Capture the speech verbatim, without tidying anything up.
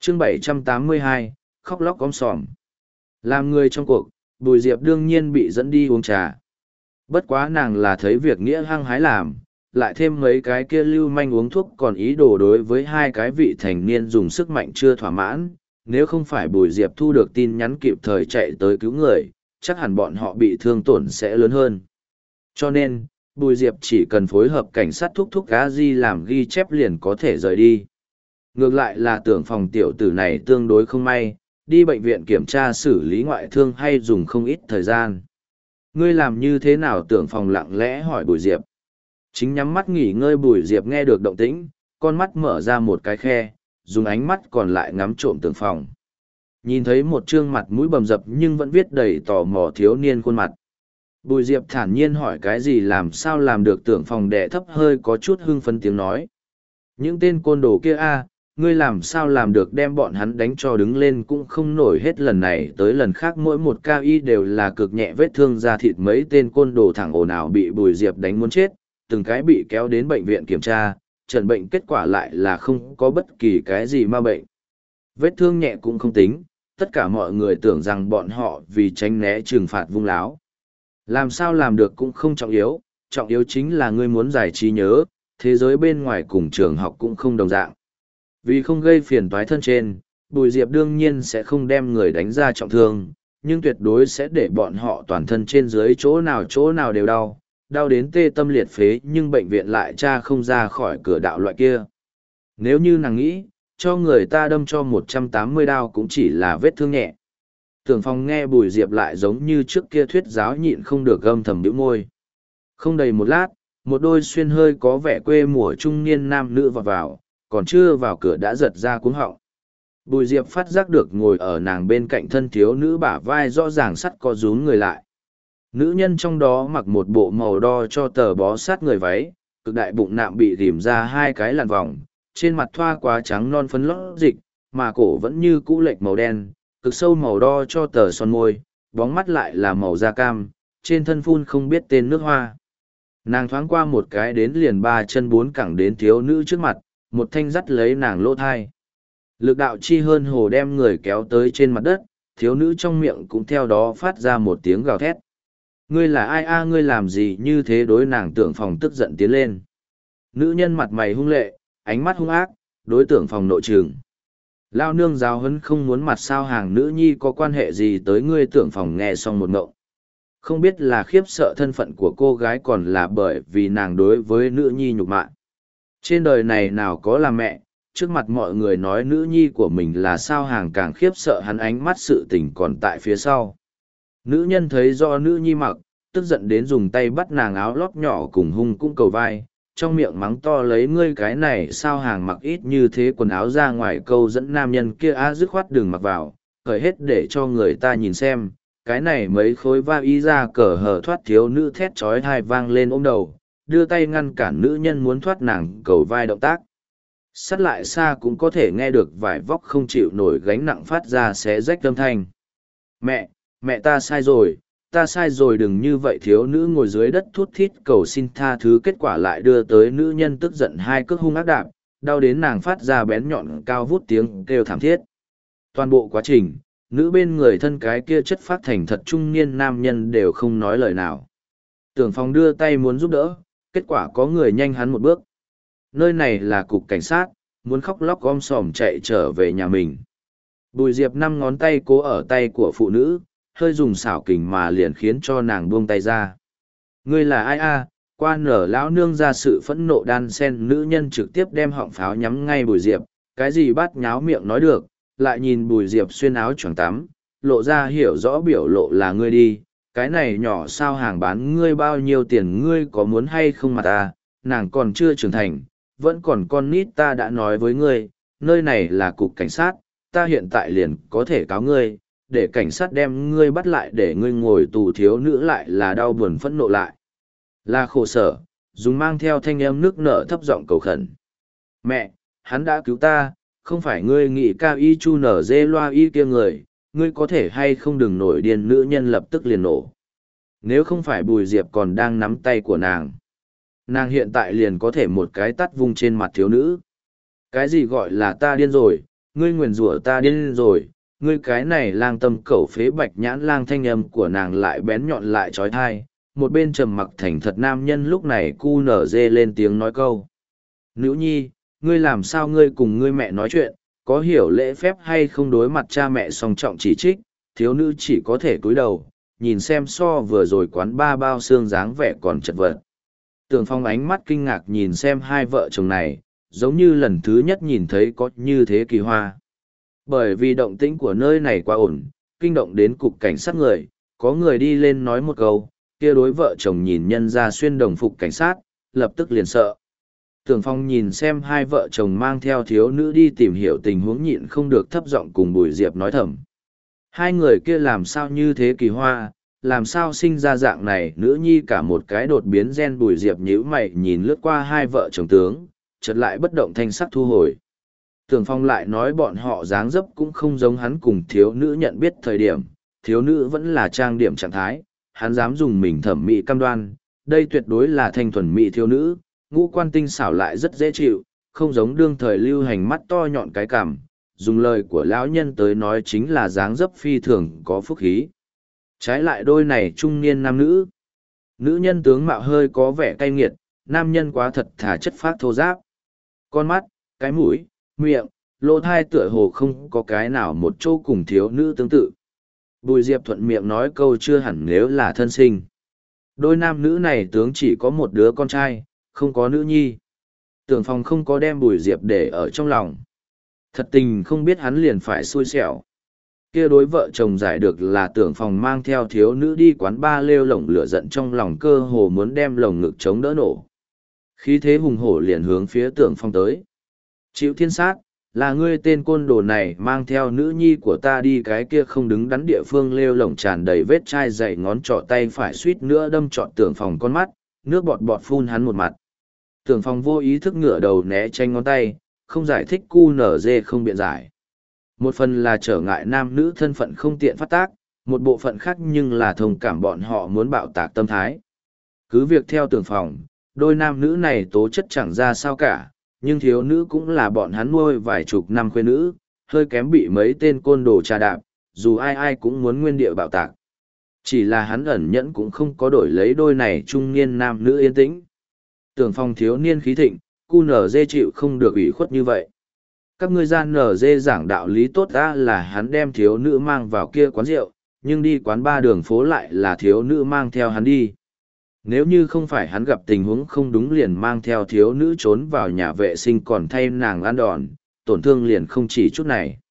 chương bảy trăm tám mươi hai, khóc lóc om sòm. Làm người trong cuộc, Bùi Diệp đương nhiên bị dẫn đi uống trà. Bất quá nàng là thấy việc nghĩa hăng hái làm, lại thêm mấy cái kia lưu manh uống thuốc còn ý đồ đối với hai cái vị thành niên dùng sức mạnh chưa thỏa mãn. Nếu không phải Bùi Diệp thu được tin nhắn kịp thời chạy tới cứu người, chắc hẳn bọn họ bị thương tổn sẽ lớn hơn. Cho nên, Bùi Diệp chỉ cần phối hợp cảnh sát thúc thúc cá di làm ghi chép liền có thể rời đi. Ngược lại là tưởng phòng tiểu tử này tương đối không may, đi bệnh viện kiểm tra xử lý ngoại thương hay dùng không ít thời gian. Ngươi làm như thế nào? Tưởng phòng lặng lẽ hỏi Bùi Diệp. Chính nhắm mắt nghỉ ngơi Bùi Diệp nghe được động tĩnh, con mắt mở ra một cái khe, dùng ánh mắt còn lại ngắm trộm tưởng phòng. Nhìn thấy một trương mặt mũi bầm dập nhưng vẫn viết đầy tò mò thiếu niên khuôn mặt. Bùi Diệp thản nhiên hỏi cái gì làm sao làm được. Tưởng phòng đẻ thấp hơi có chút hưng phấn tiếng nói. Những tên côn đồ kia a, ngươi làm sao làm được đem bọn hắn đánh cho đứng lên cũng không nổi hết lần này tới lần khác mỗi một ca y đều là cực nhẹ vết thương da thịt mấy tên côn đồ thẳng ồn ào bị Bùi Diệp đánh muốn chết, từng cái bị kéo đến bệnh viện kiểm tra, trần bệnh kết quả lại là không có bất kỳ cái gì ma bệnh. Vết thương nhẹ cũng không tính, tất cả mọi người tưởng rằng bọn họ vì tránh né trừng phạt vung láo. Làm sao làm được cũng không trọng yếu, trọng yếu chính là ngươi muốn giải trí nhớ, thế giới bên ngoài cùng trường học cũng không đồng dạng. Vì không gây phiền toái thân trên, Bùi Diệp đương nhiên sẽ không đem người đánh ra trọng thương, nhưng tuyệt đối sẽ để bọn họ toàn thân trên dưới chỗ nào chỗ nào đều đau, đau đến tê tâm liệt phế nhưng bệnh viện lại tra không ra khỏi cửa đạo loại kia. Nếu như nàng nghĩ, cho người ta đâm cho một trăm tám mươi đao cũng chỉ là vết thương nhẹ. Tưởng Phong nghe Bùi Diệp lại giống như trước kia thuyết giáo nhịn không được gâm thầm bĩu môi. Không đầy một lát, một đôi xuyên hơi có vẻ quê mùa trung niên nam nữ vào vào, còn chưa vào cửa đã giật ra cuống họng. Bùi Diệp phát giác được ngồi ở nàng bên cạnh thân thiếu nữ bả vai rõ ràng sắt co rúm người lại. Nữ nhân trong đó mặc một bộ màu đo cho tờ bó sát người váy, cực đại bụng nạm bị rìm ra hai cái làn vòng, trên mặt thoa quá trắng non phấn lót dịch, mà cổ vẫn như cũ lệch màu đen, cực sâu màu đo cho tờ son môi, bóng mắt lại là màu da cam, trên thân phun không biết tên nước hoa. Nàng thoáng qua một cái đến liền ba chân bốn cẳng đến thiếu nữ trước mặt, một thanh dắt lấy nàng lỗ thai. Lực đạo chi hơn hồ đem người kéo tới trên mặt đất, thiếu nữ trong miệng cũng theo đó phát ra một tiếng gào thét. Ngươi là ai a, ngươi làm gì như thế? Đối nàng Tưởng Phòng tức giận tiến lên. Nữ nhân mặt mày hung lệ, ánh mắt hung ác, đối Tưởng Phòng nội trường. Lao nương giáo hấn không muốn mặt sao hàng nữ nhi có quan hệ gì tới ngươi? Tưởng Phòng nghe xong một ngộng. Không biết là khiếp sợ thân phận của cô gái còn là bởi vì nàng đối với nữ nhi nhục mạ. Trên đời này nào có là mẹ, trước mặt mọi người nói nữ nhi của mình là sao hàng càng khiếp sợ hắn ánh mắt sự tình còn tại phía sau. Nữ nhân thấy do nữ nhi mặc, tức giận đến dùng tay bắt nàng áo lót nhỏ cùng hung cũng cầu vai, trong miệng mắng to lấy ngươi cái này sao hàng mặc ít như thế quần áo ra ngoài câu dẫn nam nhân kia á dứt khoát đừng mặc vào, khởi hết để cho người ta nhìn xem, cái này mấy khối va y ra cờ hở thoát thiếu nữ thét trói thai vang lên ôm đầu, đưa tay ngăn cản nữ nhân muốn thoát nàng cầu vai động tác. Sát lại xa cũng có thể nghe được vải vóc không chịu nổi gánh nặng phát ra xé rách âm thanh. Mẹ, mẹ ta sai rồi, ta sai rồi đừng như vậy. Thiếu nữ ngồi dưới đất thút thít cầu xin tha thứ, kết quả lại đưa tới nữ nhân tức giận hai cước hung ác đạp, đau đến nàng phát ra bén nhọn cao vút tiếng kêu thảm thiết. Toàn bộ quá trình, nữ bên người thân cái kia chất phát thành thật trung niên nam nhân đều không nói lời nào. Tưởng Phong đưa tay muốn giúp đỡ, kết quả có người nhanh hắn một bước. Nơi này là cục cảnh sát, muốn khóc lóc om sòm chạy trở về nhà mình. Bùi Diệp năm ngón tay cố ở tay của phụ nữ, hơi dùng xảo kình mà liền khiến cho nàng buông tay ra. Ngươi là ai a? Qua nở lão nương ra sự phẫn nộ đan sen, nữ nhân trực tiếp đem họng pháo nhắm ngay Bùi Diệp, cái gì bắt nháo miệng nói được, lại nhìn Bùi Diệp xuyên áo choàng tắm, lộ ra hiểu rõ biểu lộ là ngươi đi, cái này nhỏ sao hàng bán ngươi bao nhiêu tiền, ngươi có muốn hay không mà ta, nàng còn chưa trưởng thành, vẫn còn con nít. Ta đã nói với ngươi, nơi này là cục cảnh sát, ta hiện tại liền có thể cáo ngươi, để cảnh sát đem ngươi bắt lại để ngươi ngồi tù. Thiếu nữ lại là đau buồn phẫn nộ lại là khổ sở, dùng mang theo thanh âm nước nở thấp giọng cầu khẩn. Mẹ, hắn đã cứu ta, không phải ngươi nghĩ cao y chu nở dê loa y kia người, ngươi có thể hay không đừng nổi điên. Nữ nhân lập tức liền nổ. Nếu không phải Bùi Diệp còn đang nắm tay của nàng, nàng hiện tại liền có thể một cái tắt vung trên mặt thiếu nữ. Cái gì gọi là ta điên rồi, ngươi nguyền rủa ta điên rồi, ngươi cái này lang tâm cẩu phế bạch nhãn lang. Thanh âm của nàng lại bén nhọn lại trói thai, một bên trầm mặc thành thật nam nhân lúc này cu nở dê lên tiếng nói câu. Nữ nhi, ngươi làm sao ngươi cùng ngươi mẹ nói chuyện, có hiểu lễ phép hay không? Đối mặt cha mẹ song trọng chỉ trích, thiếu nữ chỉ có thể cúi đầu, nhìn xem so vừa rồi quán ba bao xương dáng vẻ còn chật vật. Tưởng Phong ánh mắt kinh ngạc nhìn xem hai vợ chồng này, giống như lần thứ nhất nhìn thấy có như thế kỳ hoa. Bởi vì động tĩnh của nơi này quá ổn, kinh động đến cục cảnh sát người, có người đi lên nói một câu, kia đối vợ chồng nhìn nhân ra xuyên đồng phục cảnh sát, lập tức liền sợ. Tưởng Phong nhìn xem hai vợ chồng mang theo thiếu nữ đi tìm hiểu tình huống, nhịn không được thấp giọng cùng Bùi Diệp nói thầm. Hai người kia làm sao như thế kỳ hoa, làm sao sinh ra dạng này nữ nhi cả một cái đột biến gen. Bùi Diệp nhíu mày nhìn lướt qua hai vợ chồng tướng, chợt lại bất động thanh sắc thu hồi. Tưởng Phong lại nói bọn họ dáng dấp cũng không giống hắn cùng thiếu nữ nhận biết thời điểm, thiếu nữ vẫn là trang điểm trạng thái, hắn dám dùng mình thẩm mỹ cam đoan, đây tuyệt đối là thanh thuần mỹ thiếu nữ, ngũ quan tinh xảo lại rất dễ chịu, không giống đương thời lưu hành mắt to nhọn cái cằm, dùng lời của lão nhân tới nói chính là dáng dấp phi thường có phúc khí. Trái lại đôi này trung niên nam nữ, nữ nhân tướng mạo hơi có vẻ cay nghiệt, nam nhân quá thật thà chất phác thô giáp. Con mắt, cái mũi, miệng, lỗ thai tựa hồ không có cái nào một chỗ cùng thiếu nữ tương tự. Bùi Diệp thuận miệng nói câu chưa hẳn nếu là thân sinh. Đôi nam nữ này tướng chỉ có một đứa con trai, không có nữ nhi. Tưởng Phong không có đem Bùi Diệp để ở trong lòng. Thật tình không biết hắn liền phải xui xẻo. Kia đối vợ chồng giải được là Tưởng Phong mang theo thiếu nữ đi quán ba lêu lổng lửa giận trong lòng, cơ hồ muốn đem lồng ngực chống đỡ nổ. Khí thế hùng hổ liền hướng phía Tưởng Phong tới. Chịu thiên sát, là ngươi tên côn đồ này mang theo nữ nhi của ta đi cái kia không đứng đắn địa phương. Lêu lổng tràn đầy vết chai dày, ngón trỏ tay phải suýt nữa đâm trọn Tưởng Phong con mắt, nước bọt bọt phun hắn một mặt. Tưởng Phong vô ý thức ngửa đầu né tránh ngón tay, không giải thích cu nở dê không biện giải. Một phần là trở ngại nam nữ thân phận không tiện phát tác, một bộ phận khác nhưng là thông cảm bọn họ muốn bạo tạc tâm thái. Cứ việc theo Tưởng Phong, đôi nam nữ này tố chất chẳng ra sao cả, nhưng thiếu nữ cũng là bọn hắn nuôi vài chục năm khuê nữ, hơi kém bị mấy tên côn đồ trà đạp, dù ai ai cũng muốn nguyên địa bạo tạc. Chỉ là hắn ẩn nhẫn cũng không có đổi lấy đôi này trung niên nam nữ yên tĩnh. Tưởng Phong thiếu niên khí thịnh, cu nở dê chịu không được ủy khuất như vậy. Các ngươi gian nở dê giảng đạo lý tốt ra là hắn đem thiếu nữ mang vào kia quán rượu, nhưng đi quán ba đường phố lại là thiếu nữ mang theo hắn đi. Nếu như không phải hắn gặp tình huống không đúng liền mang theo thiếu nữ trốn vào nhà vệ sinh còn thay nàng ăn đòn, tổn thương liền không chỉ chút này.